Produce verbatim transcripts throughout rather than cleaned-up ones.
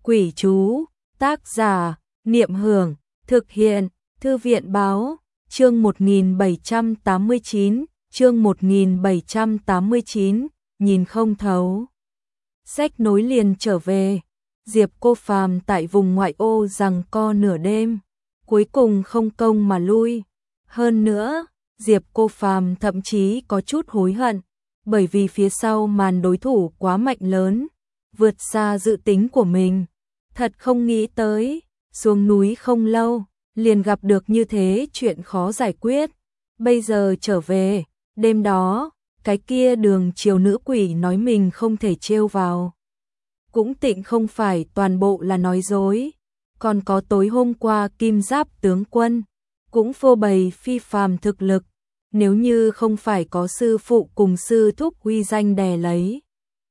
Quỷ chú, tác giả, Niệm Hưởng, thực hiện, Thư viện báo, chương một nghìn bảy trăm tám mươi chín, chương một nghìn bảy trăm tám mươi chín, nhìn không thấu. Sách nối liền trở về, Diệp Cô Phàm tại vùng ngoại ô giằng co nửa đêm, cuối cùng không công mà lui. Hơn nữa, Diệp Cô Phàm thậm chí có chút hối hận, bởi vì phía sau màn đối thủ quá mạnh lớn, vượt xa dự tính của mình. Thật không nghĩ tới, xuống núi không lâu, liền gặp được như thế chuyện khó giải quyết. Bây giờ trở về, đêm đó, cái kia Đường Triều nữ quỷ nói mình không thể trêu vào. Cũng tịnh không phải toàn bộ là nói dối, còn có tối hôm qua Kim Giáp tướng quân, cũng phô bày phi phàm thực lực, nếu như không phải có sư phụ cùng sư thúc uy danh đè lấy,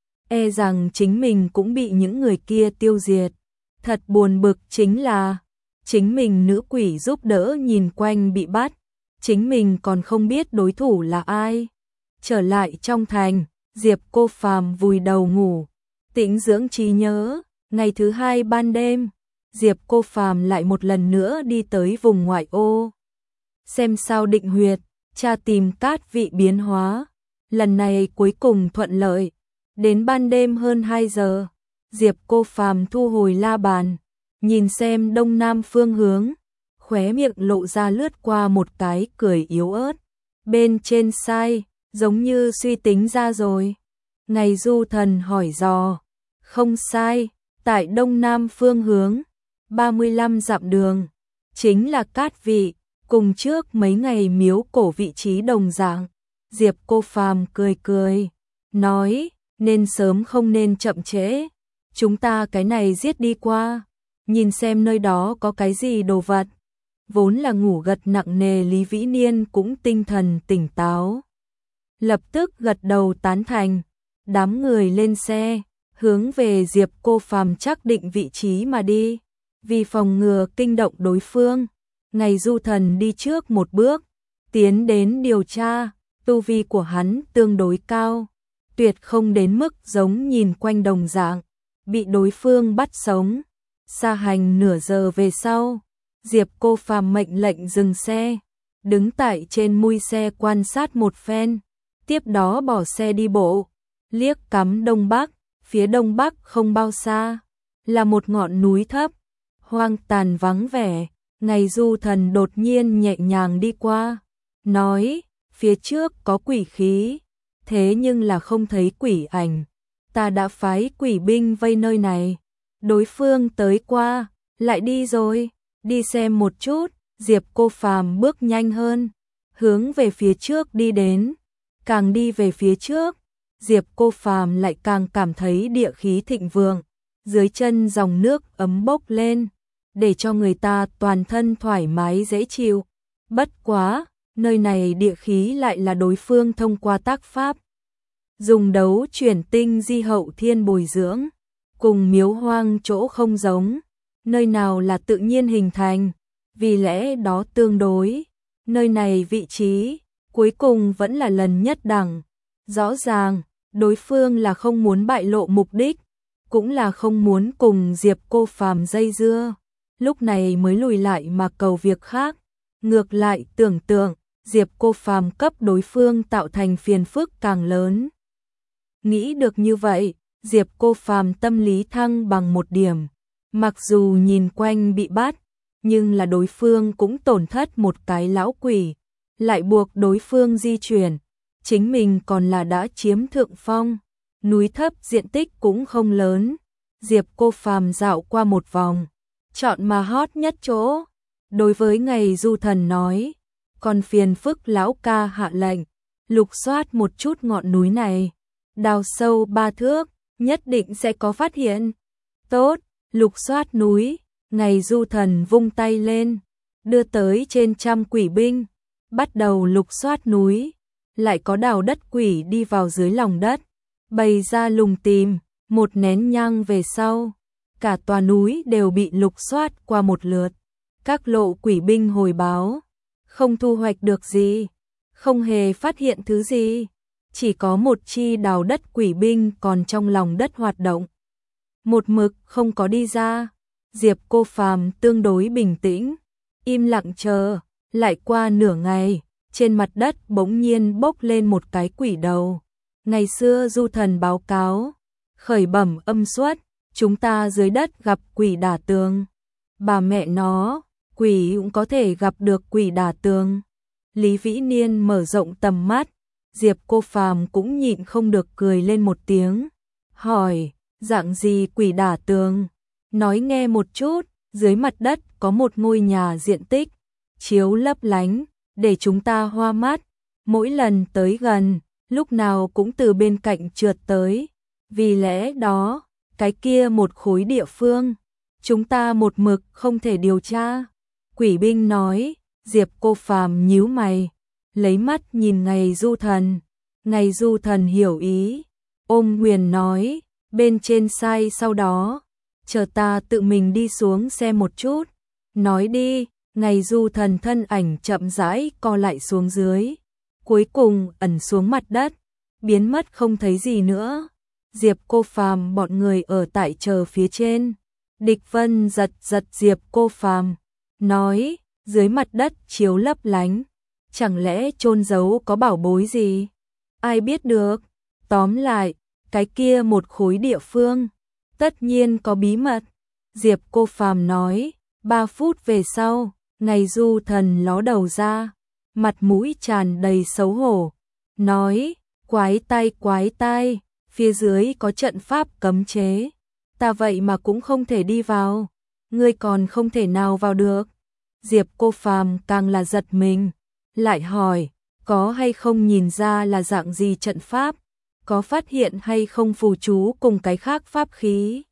e rằng chính mình cũng bị những người kia tiêu diệt. Thật buồn bực chính là, chính mình nữ quỷ giúp đỡ nhìn quanh bị bắt, chính mình còn không biết đối thủ là ai. Trở lại trong thành, Diệp Cô Phàm vùi đầu ngủ, tĩnh dưỡng trí nhớ. Ngày thứ hai ban đêm, Diệp Cô Phàm lại một lần nữa đi tới vùng ngoại ô, xem sao định huyệt, tra tìm cát vị biến hóa. Lần này cuối cùng thuận lợi. Đến ban đêm hơn hai giờ, Diệp Cô Phàm thu hồi la bàn, nhìn xem đông nam phương hướng, khóe miệng lộ ra lướt qua một cái cười yếu ớt. Bên trên sai, giống như suy tính ra rồi. Ngày Du Thần hỏi dò, không sai, tại đông nam phương hướng, ba mươi lăm dặm đường, chính là cát vị, cùng trước mấy ngày miếu cổ vị trí đồng dạng. Diệp Cô Phàm cười cười, nói, nên sớm không nên chậm trễ. Chúng ta cái này giết đi qua, nhìn xem nơi đó có cái gì đồ vật. Vốn là ngủ gật nặng nề Lý Vĩ Niên cũng tinh thần tỉnh táo, lập tức gật đầu tán thành. Đám người lên xe, hướng về Diệp Cô Phàm chắc định vị trí mà đi. Vì phòng ngừa kinh động đối phương, Ngày Du Thần đi trước một bước, tiến đến điều tra. Tu vi của hắn tương đối cao, tuyệt không đến mức giống nhìn quanh đồng dạng, bị đối phương bắt sống. Xa hành nửa giờ về sau, Diệp Cô Phàm mệnh lệnh dừng xe, đứng tại trên mui xe quan sát một phen, tiếp đó bỏ xe đi bộ, liếc cắm đông bắc. Phía đông bắc không bao xa, là một ngọn núi thấp, hoang tàn vắng vẻ. Ngày Du Thần đột nhiên nhẹ nhàng đi qua, nói, phía trước có quỷ khí, thế nhưng là không thấy quỷ ảnh. Ta đã phái quỷ binh vây nơi này, đối phương tới qua, lại đi rồi, đi xem một chút. Diệp Cô Phàm bước nhanh hơn, hướng về phía trước đi đến. Càng đi về phía trước, Diệp Cô Phàm lại càng cảm thấy địa khí thịnh vượng, dưới chân dòng nước ấm bốc lên, để cho người ta toàn thân thoải mái dễ chịu. Bất quá, nơi này địa khí lại là đối phương thông qua tác pháp, dùng đấu chuyển tinh di hậu thiên bồi dưỡng, cùng miếu hoang chỗ không giống, nơi nào là tự nhiên hình thành, vì lẽ đó tương đối, nơi này vị trí, cuối cùng vẫn là lần nhất đẳng. Rõ ràng, đối phương là không muốn bại lộ mục đích, cũng là không muốn cùng Diệp Cô Phàm dây dưa, lúc này mới lùi lại mà cầu việc khác. Ngược lại tưởng tượng, Diệp Cô Phàm cấp đối phương tạo thành phiền phức càng lớn. Nghĩ được như vậy, Diệp Cô Phàm tâm lý thăng bằng một điểm. Mặc dù nhìn quanh bị bắt, nhưng là đối phương cũng tổn thất một cái lão quỷ, lại buộc đối phương di chuyển. Chính mình còn là đã chiếm thượng phong, núi thấp diện tích cũng không lớn. Diệp Cô Phàm dạo qua một vòng, chọn mà hot nhất chỗ. Đối với Ngày Du Thần nói, còn phiền phức lão ca hạ lệnh, lục soát một chút ngọn núi này, đào sâu ba thước, nhất định sẽ có phát hiện. Tốt, lục soát núi. Ngày Du Thần vung tay lên, đưa tới trên trăm quỷ binh, bắt đầu lục soát núi. Lại có đào đất quỷ đi vào dưới lòng đất, bày ra lùng tìm. Một nén nhang về sau, cả tòa núi đều bị lục soát qua một lượt. Các lộ quỷ binh hồi báo, không thu hoạch được gì, không hề phát hiện thứ gì, chỉ có một chi đào đất quỷ binh còn trong lòng đất hoạt động. một mực không có đi ra. Diệp Cô Phàm tương đối bình tĩnh, im lặng chờ, lại qua nửa ngày, trên mặt đất bỗng nhiên bốc lên một cái quỷ đầu. Ngày xưa Du Thần báo cáo, khởi bẩm âm xuất, chúng ta dưới đất gặp quỷ đả tường. Bà mẹ nó, quỷ cũng có thể gặp được quỷ đả tường. Lý Vĩ Niên mở rộng tầm mắt, Diệp Cô Phàm cũng nhịn không được cười lên một tiếng, hỏi, dạng gì quỷ đả tường? Nói nghe một chút. Dưới mặt đất có một ngôi nhà diện tích chiếu lấp lánh, để chúng ta hoa mắt, mỗi lần tới gần, lúc nào cũng từ bên cạnh trượt tới. Vì lẽ đó, cái kia một khối địa phương, chúng ta một mực không thể điều tra. Quỷ binh nói. Diệp Cô Phàm nhíu mày, lấy mắt nhìn Ngày Du Thần. Ngày Du Thần hiểu ý, ôm Huyền nói, bên trên sai sau đó, chờ ta tự mình đi xuống xem một chút. Nói đi. Ngày Du Thần thân ảnh chậm rãi co lại xuống dưới, cuối cùng ẩn xuống mặt đất, biến mất không thấy gì nữa. Diệp Cô Phàm bọn người ở tại chờ phía trên. Địch Vân giật giật Diệp Cô Phàm, nói, dưới mặt đất chiếu lấp lánh, chẳng lẽ chôn giấu có bảo bối gì? Ai biết được. Tóm lại, cái kia một khối địa phương, tất nhiên có bí mật. Diệp Cô Phàm nói. Ba phút về sau, Ngày Du Thần ló đầu ra, mặt mũi tràn đầy xấu hổ, nói, quái tai quái tai, phía dưới có trận pháp cấm chế, ta vậy mà cũng không thể đi vào, ngươi còn không thể nào vào được. Diệp Cô Phàm càng là giật mình, lại hỏi, có hay không nhìn ra là dạng gì trận pháp, có phát hiện hay không phù chú cùng cái khác pháp khí.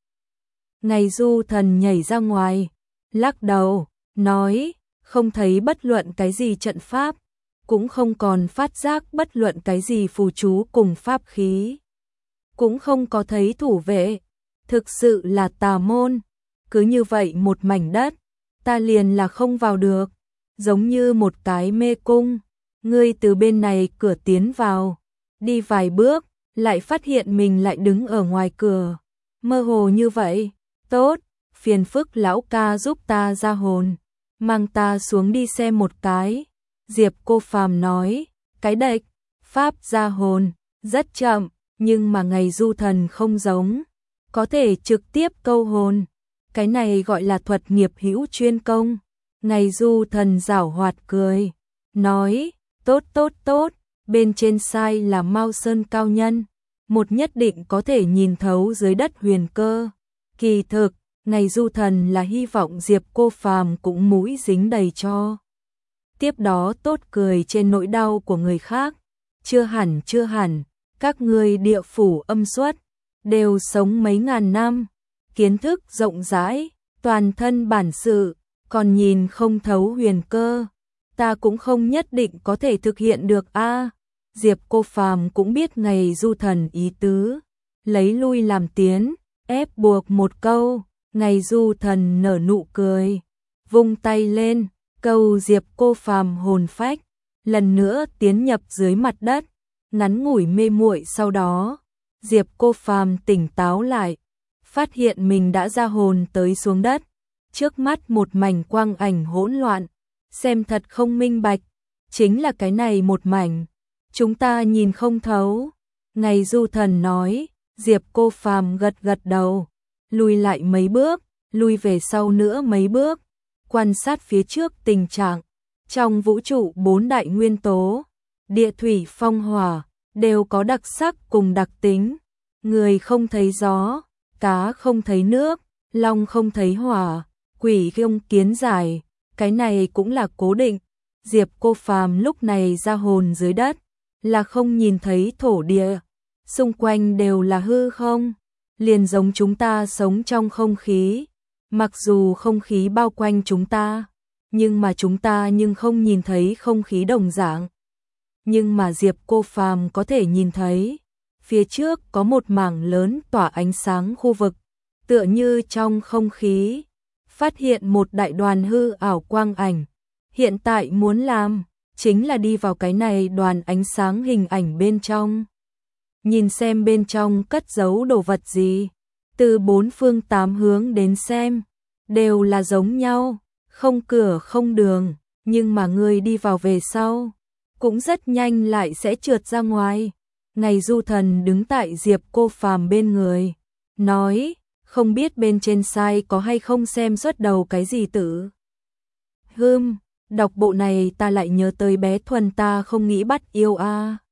Ngày Du Thần nhảy ra ngoài, lắc đầu, nói, không thấy bất luận cái gì trận pháp, cũng không còn phát giác bất luận cái gì phù chú cùng pháp khí, cũng không có thấy thủ vệ, thực sự là tà môn. Cứ như vậy một mảnh đất, ta liền là không vào được, giống như một cái mê cung. Ngươi từ bên này cửa tiến vào, đi vài bước, lại phát hiện mình lại đứng ở ngoài cửa, mơ hồ như vậy. Tốt, phiền phức lão ca giúp ta ra hồn, mang ta xuống đi xem một cái. Diệp Cô Phàm nói, cái đệch, pháp ra hồn, rất chậm, nhưng mà Ngày Du Thần không giống, có thể trực tiếp câu hồn. Cái này gọi là thuật nghiệp hữu chuyên công. Ngày Du Thần giảo hoạt cười, nói, tốt tốt tốt, bên trên sai là Mao Sơn cao nhân, một nhất định có thể nhìn thấu dưới đất huyền cơ. Kỳ thực, Ngày Du Thần là hy vọng Diệp Cô Phàm cũng mũi dính đầy cho. Tiếp đó tốt cười trên nỗi đau của người khác. Chưa hẳn chưa hẳn, các ngươi địa phủ âm xuất, đều sống mấy ngàn năm, kiến thức rộng rãi, toàn thân bản sự, còn nhìn không thấu huyền cơ. Ta cũng không nhất định có thể thực hiện được a. Diệp Cô Phàm cũng biết Ngày Du Thần ý tứ, lấy lui làm tiến, ép buộc một câu. Ngày Du Thần nở nụ cười, vung tay lên, câu Diệp Cô Phàm hồn phách, lần nữa tiến nhập dưới mặt đất. Ngắn ngủi mê muội sau đó, Diệp Cô Phàm tỉnh táo lại, phát hiện mình đã ra hồn tới xuống đất, trước mắt một mảnh quang ảnh hỗn loạn, xem thật không minh bạch, chính là cái này một mảnh, chúng ta nhìn không thấu. Ngày Du Thần nói. Diệp Cô Phàm gật gật đầu, lùi lại mấy bước, lùi về sau nữa mấy bước, quan sát phía trước tình trạng. Trong vũ trụ bốn đại nguyên tố, địa thủy phong hỏa, đều có đặc sắc cùng đặc tính. Người không thấy gió, cá không thấy nước, long không thấy hỏa, quỷ không kiến giải, cái này cũng là cố định. Diệp Cô Phàm lúc này ra hồn dưới đất, là không nhìn thấy thổ địa, xung quanh đều là hư không, liền giống chúng ta sống trong không khí. Mặc dù không khí bao quanh chúng ta, nhưng mà chúng ta nhưng không nhìn thấy không khí đồng dạng. Nhưng mà Diệp Cô Phàm có thể nhìn thấy, phía trước có một mảng lớn tỏa ánh sáng khu vực, tựa như trong không khí, phát hiện một đại đoàn hư ảo quang ảnh. Hiện tại muốn làm, chính là đi vào cái này đoàn ánh sáng hình ảnh bên trong. Nhìn xem bên trong cất giấu đồ vật gì. từ bốn phương tám hướng đến xem, đều là giống nhau, không cửa không đường, nhưng mà ngươi đi vào về sau, cũng rất nhanh lại sẽ trượt ra ngoài. Ngày Du Thần đứng tại Diệp Cô Phàm bên người, nói, không biết bên trên sai có hay không xem xuất đầu cái gì tử. Hưm, đọc bộ này ta lại nhớ tới bé Thuần ta không nghĩ bắt yêu a.